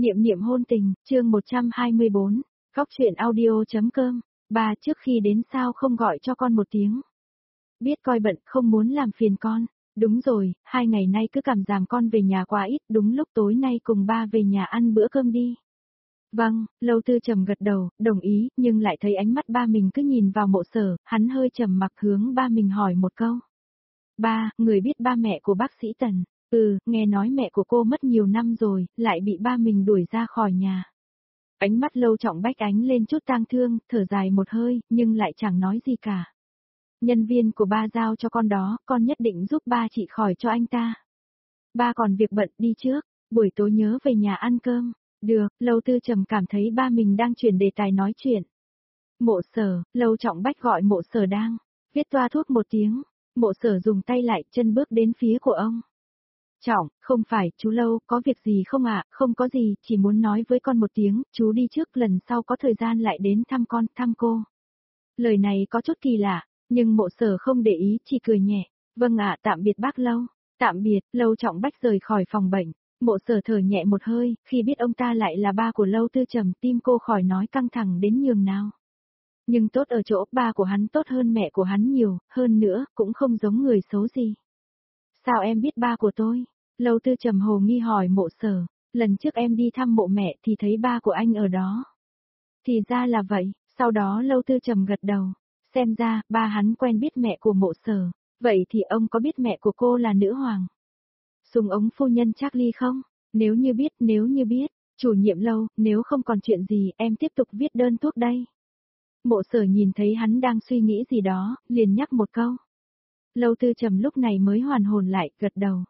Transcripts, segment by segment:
Niệm niệm hôn tình, chương 124, góc chuyện audio.com. Ba trước khi đến sao không gọi cho con một tiếng. Biết coi bận không muốn làm phiền con. Đúng rồi, 2 ngày nay cứ cảm giảm con về nhà quá ít, đúng lúc tối nay cùng ba về nhà ăn bữa cơm đi. Vâng, Lâu Tư trầm gật đầu, đồng ý, nhưng lại thấy ánh mắt ba mình cứ nhìn vào Mộ Sở, hắn hơi trầm mặc hướng ba mình hỏi một câu. Ba, người biết ba mẹ của bác sĩ Tần? Nghe nói mẹ của cô mất nhiều năm rồi, lại bị ba mình đuổi ra khỏi nhà. Ánh mắt Lâu Trọng Bách ánh lên chút tang thương, thở dài một hơi, nhưng lại chẳng nói gì cả. Nhân viên của ba giao cho con đó, con nhất định giúp ba trị khỏi cho anh ta. Ba còn việc bận đi trước, buổi tối nhớ về nhà ăn cơm. Được, Lâu Tư trầm cảm thấy ba mình đang chuyển đề tài nói chuyện. Mộ Sở, Lâu Trọng Bách gọi Mộ Sở đang viết toa thuốc một tiếng. Mộ Sở dùng tay lại chân bước đến phía của ông. Trọng, không phải, chú Lâu, có việc gì không ạ? Không có gì, chỉ muốn nói với con một tiếng, chú đi trước, lần sau có thời gian lại đến thăm con, thăm cô. Lời này có chút kỳ lạ, nhưng Mộ Sở không để ý, chỉ cười nhẹ. Vâng ạ, tạm biệt bác Lâu. Tạm biệt, Lâu Trọng Bách rời khỏi phòng bệnh. Mộ Sở thở nhẹ một hơi, khi biết ông ta lại là ba của Lâu Tư trầm, tim cô khỏi nói căng thẳng đến nhường nào. Nhưng tốt ở chỗ, ba của hắn tốt hơn mẹ của hắn nhiều, hơn nữa, cũng không giống người xấu gì. Sao em biết ba của tôi? Lâu Tư trầm hồ nghi hỏi Mộ Sở, lần trước em đi thăm mộ mẹ thì thấy ba của anh ở đó. Thì ra là vậy, sau đó Lâu Tư trầm gật đầu, xem ra, ba hắn quen biết mẹ của Mộ Sở, vậy thì ông có biết mẹ của cô là nữ hoàng? Sùng ống phu nhân Charlie không? Nếu như biết, chủ nhiệm Lâu, nếu không còn chuyện gì em tiếp tục viết đơn thuốc đây. Mộ Sở nhìn thấy hắn đang suy nghĩ gì đó, liền nhắc một câu. Lâu Tư trầm lúc này mới hoàn hồn lại, gật đầu.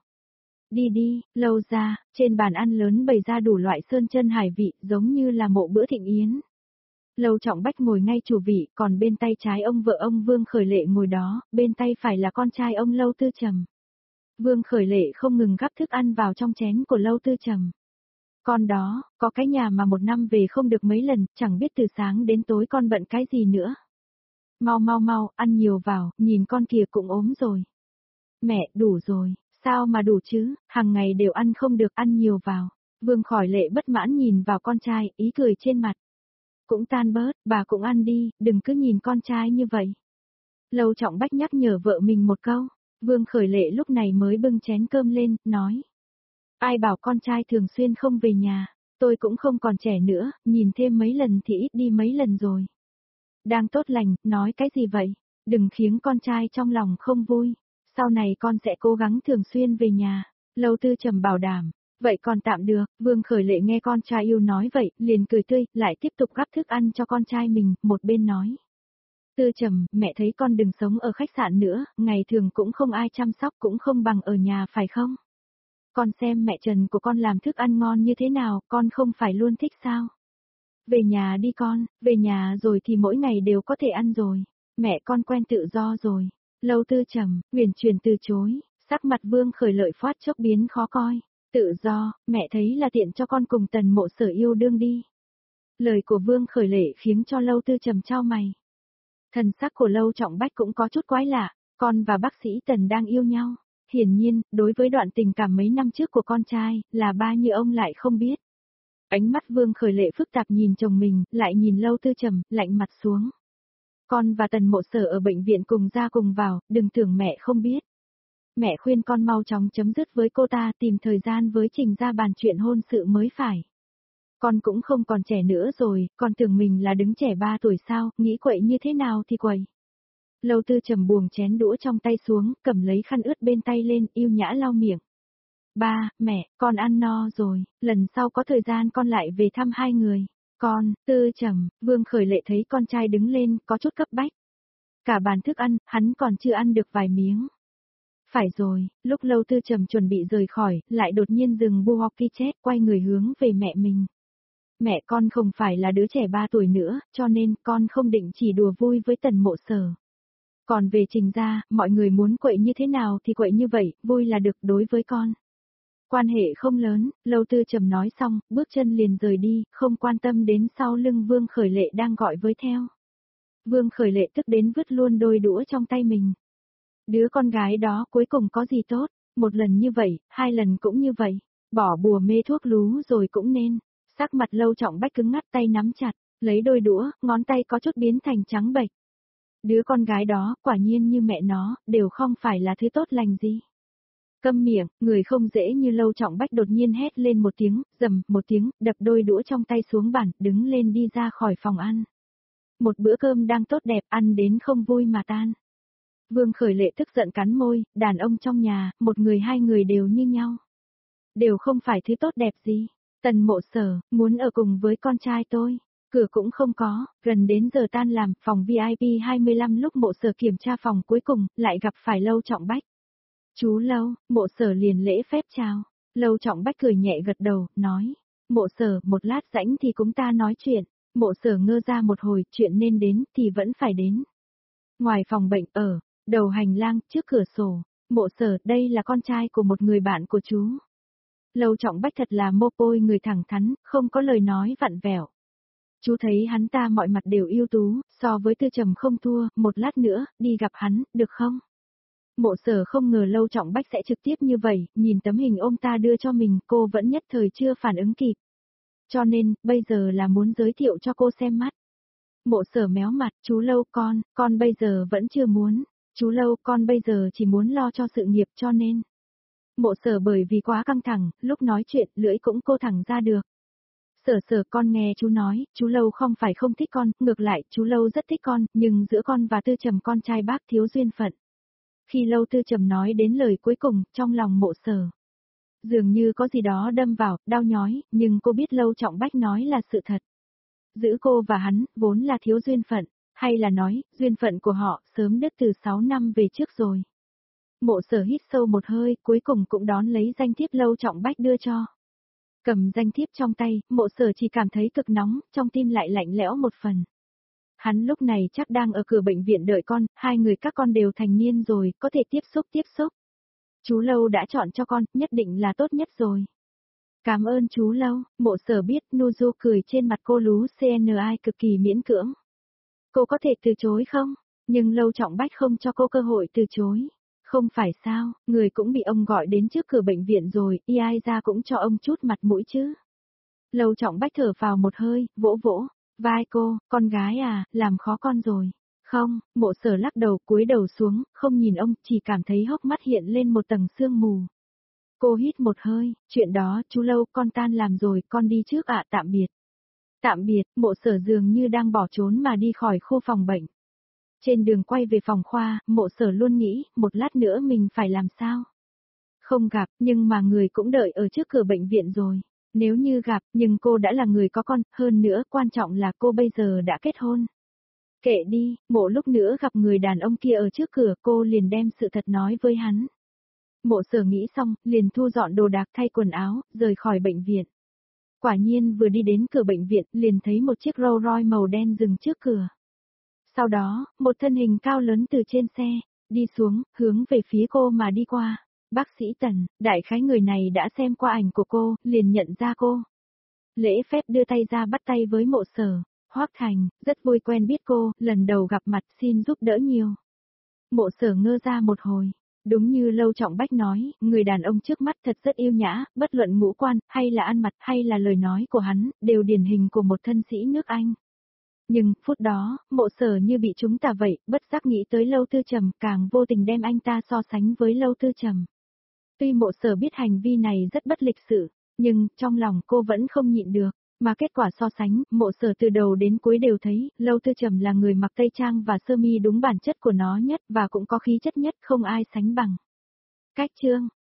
Đi, Lâu ra, trên bàn ăn lớn bày ra đủ loại sơn chân hải vị, giống như là mộ bữa thịnh yến. Lâu Trọng Bách ngồi ngay chủ vị, còn bên tay trái ông vợ ông Vương Khởi Lệ ngồi đó, bên tay phải là con trai ông Lâu Tư trầm. Vương Khởi Lệ không ngừng gắp thức ăn vào trong chén của Lâu Tư trầm. Con đó, có cái nhà mà một năm về không được mấy lần, chẳng biết từ sáng đến tối con bận cái gì nữa. Mau, ăn nhiều vào, nhìn con kìa cũng ốm rồi. Mẹ, đủ rồi, sao mà đủ chứ, hàng ngày đều ăn không được, ăn nhiều vào. Vương Khởi Lệ bất mãn nhìn vào con trai, ý cười trên mặt. Cũng tan bớt, bà cũng ăn đi, đừng cứ nhìn con trai như vậy. Lâu Trọng Bách nhắc nhở vợ mình một câu, Vương Khởi Lệ lúc này mới bưng chén cơm lên, nói. Ai bảo con trai thường xuyên không về nhà, tôi cũng không còn trẻ nữa, nhìn thêm mấy lần thì ít đi mấy lần rồi. Đang tốt lành, nói cái gì vậy? Đừng khiến con trai trong lòng không vui. Sau này con sẽ cố gắng thường xuyên về nhà. Lâu Tư trầm bảo đảm. Vậy còn tạm được, Vương Khởi Lệ nghe con trai yêu nói vậy, liền cười tươi, lại tiếp tục gắp thức ăn cho con trai mình, một bên nói. Tư trầm, mẹ thấy con đừng sống ở khách sạn nữa, ngày thường cũng không ai chăm sóc cũng không bằng ở nhà phải không? Con xem mẹ Trần của con làm thức ăn ngon như thế nào, con không phải luôn thích sao? Về nhà đi con, về nhà rồi thì mỗi ngày đều có thể ăn rồi. Mẹ con quen tự do rồi. Lâu Tư trầm, huyền truyền từ chối, sắc mặt Vương Khởi Lợi phát chốc biến khó coi. Tự do, mẹ thấy là tiện cho con cùng Tần Mộ Sở yêu đương đi. Lời của Vương Khởi Lệ khiến cho Lâu Tư trầm chau mày. Thần sắc của Lâu Trọng Bách cũng có chút quái lạ, con và bác sĩ Tần đang yêu nhau. Hiển nhiên, đối với đoạn tình cảm mấy năm trước của con trai, là ba như ông lại không biết. Ánh mắt Vương Khởi Lệ phức tạp nhìn chồng mình, lại nhìn Lâu Tư trầm, lạnh mặt xuống. Con và Tần Mộ Sở ở bệnh viện cùng ra cùng vào, đừng tưởng mẹ không biết. Mẹ khuyên con mau chóng chấm dứt với cô ta, tìm thời gian với Trình ra bàn chuyện hôn sự mới phải. Con cũng không còn trẻ nữa rồi, con tưởng mình là đứng trẻ 3 tuổi sao, nghĩ quậy như thế nào thì quậy. Lâu Tư trầm buông chén đũa trong tay xuống, cầm lấy khăn ướt bên tay lên, yêu nhã lau miệng. Ba, mẹ, con ăn no rồi, lần sau có thời gian con lại về thăm hai người. Con, Tư trầm, Vương Khởi Lệ thấy con trai đứng lên, có chút cấp bách. Cả bàn thức ăn, hắn còn chưa ăn được vài miếng. Phải rồi, lúc Lâu Tư trầm chuẩn bị rời khỏi, lại đột nhiên dừng bu hockey chết, quay người hướng về mẹ mình. Mẹ con không phải là đứa trẻ 3 tuổi nữa, cho nên con không định chỉ đùa vui với Tần Mộ Sở. Còn về Trình ra, mọi người muốn quậy như thế nào thì quậy như vậy, vui là được đối với con. Quan hệ không lớn, Lâu Tư trầm nói xong, bước chân liền rời đi, không quan tâm đến sau lưng Vương Khởi Lệ đang gọi với theo. Vương Khởi Lệ tức đến vứt luôn đôi đũa trong tay mình. Đứa con gái đó cuối cùng có gì tốt, một lần như vậy, 2 lần cũng như vậy, bỏ bùa mê thuốc lú rồi cũng nên. Sắc mặt Lâu Trọng Bách cứng ngắt, tay nắm chặt, lấy đôi đũa, ngón tay có chút biến thành trắng bệch. Đứa con gái đó, quả nhiên như mẹ nó, đều không phải là thứ tốt lành gì. Câm miệng, người không dễ như Lâu Trọng Bách đột nhiên hét lên một tiếng, rầm, một tiếng, đập đôi đũa trong tay xuống bàn, đứng lên đi ra khỏi phòng ăn. Một bữa cơm đang tốt đẹp, ăn đến không vui mà tan. Vương Khởi Lệ tức giận cắn môi, đàn ông trong nhà, một người hai người đều như nhau. Đều không phải thứ tốt đẹp gì. Tần Mộ Sở, muốn ở cùng với con trai tôi. Cửa cũng không có, gần đến giờ tan làm, phòng VIP 25 lúc Mộ Sở kiểm tra phòng cuối cùng, lại gặp phải Lâu Trọng Bách. Chú Lâu, Mộ Sở liền lễ phép chào. Lâu Trọng Bách cười nhẹ gật đầu, nói. Mộ Sở, một lát rảnh thì chúng ta nói chuyện. Mộ Sở ngơ ra một hồi, chuyện nên đến thì vẫn phải đến. Ngoài phòng bệnh ở, đầu hành lang, trước cửa sổ. Mộ Sở, đây là con trai của một người bạn của chú. Lâu Trọng Bách thật là mô pôi người thẳng thắn, không có lời nói vặn vẹo. Chú thấy hắn ta mọi mặt đều ưu tú, so với Tư Trầm không thua, một lát nữa, đi gặp hắn, được không? Mộ Sở không ngờ Lâu Trọng Bách sẽ trực tiếp như vậy, nhìn tấm hình ông ta đưa cho mình, cô vẫn nhất thời chưa phản ứng kịp. Cho nên, bây giờ là muốn giới thiệu cho cô xem mắt. Mộ Sở méo mặt, chú Lâu con bây giờ vẫn chưa muốn. Chú Lâu, con bây giờ chỉ muốn lo cho sự nghiệp cho nên. Mộ Sở bởi vì quá căng thẳng, lúc nói chuyện, lưỡi cũng cô thẳng ra được. Sở con nghe chú nói, chú Lâu không phải không thích con, ngược lại, chú Lâu rất thích con, nhưng giữa con và Tư Trầm con trai bác thiếu duyên phận. Khi Lâu Tư Trầm nói đến lời cuối cùng, trong lòng Mộ Sở dường như có gì đó đâm vào, đau nhói, nhưng cô biết Lâu Trọng Bách nói là sự thật. Giữa cô và hắn, vốn là thiếu duyên phận, hay là nói, duyên phận của họ, sớm đứt từ 6 năm về trước rồi. Mộ Sở hít sâu một hơi, cuối cùng cũng đón lấy danh thiếp Lâu Trọng Bách đưa cho. Cầm danh thiếp trong tay, Mộ Sở chỉ cảm thấy cực nóng, trong tim lại lạnh lẽo một phần. Hắn lúc này chắc đang ở cửa bệnh viện đợi con, hai người các con đều thành niên rồi, có thể tiếp xúc. Chú Lâu đã chọn cho con, nhất định là tốt nhất rồi. Cảm ơn chú Lâu, Mộ Sở biết, Nuzu cười trên mặt cô lú CNI cực kỳ miễn cưỡng. Cô có thể từ chối không? Nhưng Lâu Trọng Bách không cho cô cơ hội từ chối. Không phải sao, người cũng bị ông gọi đến trước cửa bệnh viện rồi, ai ra cũng cho ông chút mặt mũi chứ. Lâu Trọng Bách thở vào một hơi, vỗ vỗ, vai cô, con gái à, làm khó con rồi. Không, Mộ Sở lắc đầu cúi đầu xuống, không nhìn ông, chỉ cảm thấy hốc mắt hiện lên một tầng sương mù. Cô hít một hơi, chuyện đó, chú Lâu, con tan làm rồi, con đi trước ạ, tạm biệt. Tạm biệt, Mộ Sở dường như đang bỏ trốn mà đi khỏi khu phòng bệnh. Trên đường quay về phòng khoa, Mộ Sở luôn nghĩ, một lát nữa mình phải làm sao? Không gặp, nhưng mà người cũng đợi ở trước cửa bệnh viện rồi. Nếu như gặp, nhưng cô đã là người có con, hơn nữa, quan trọng là cô bây giờ đã kết hôn. Kệ đi, Mộ lúc nữa gặp người đàn ông kia ở trước cửa, cô liền đem sự thật nói với hắn. Mộ Sở nghĩ xong, liền thu dọn đồ đạc thay quần áo, rời khỏi bệnh viện. Quả nhiên vừa đi đến cửa bệnh viện, liền thấy một chiếc Rolls Royce màu đen dừng trước cửa. Sau đó, một thân hình cao lớn từ trên xe, đi xuống, hướng về phía cô mà đi qua. Bác sĩ Tần, đại khái người này đã xem qua ảnh của cô, liền nhận ra cô. Lễ phép đưa tay ra bắt tay với Mộ Sở. Hoắc Thành, rất vui quen biết cô, lần đầu gặp mặt xin giúp đỡ nhiều. Mộ Sở ngơ ra một hồi. Đúng như Lâu Trọng Bách nói, người đàn ông trước mắt thật rất yêu nhã, bất luận ngũ quan, hay là ăn mặc, hay là lời nói của hắn, đều điển hình của một thân sĩ nước Anh. Nhưng, phút đó, Mộ Sở như bị chúng ta vậy, bất giác nghĩ tới Lâu Tư Trầm, càng vô tình đem anh ta so sánh với Lâu Tư Trầm. Tuy Mộ Sở biết hành vi này rất bất lịch sự, nhưng, trong lòng cô vẫn không nhịn được. Mà kết quả so sánh, Mộ Sở từ đầu đến cuối đều thấy, Lâu Tư Trầm là người mặc tây trang và sơ mi đúng bản chất của nó nhất và cũng có khí chất nhất, không ai sánh bằng. Cách chương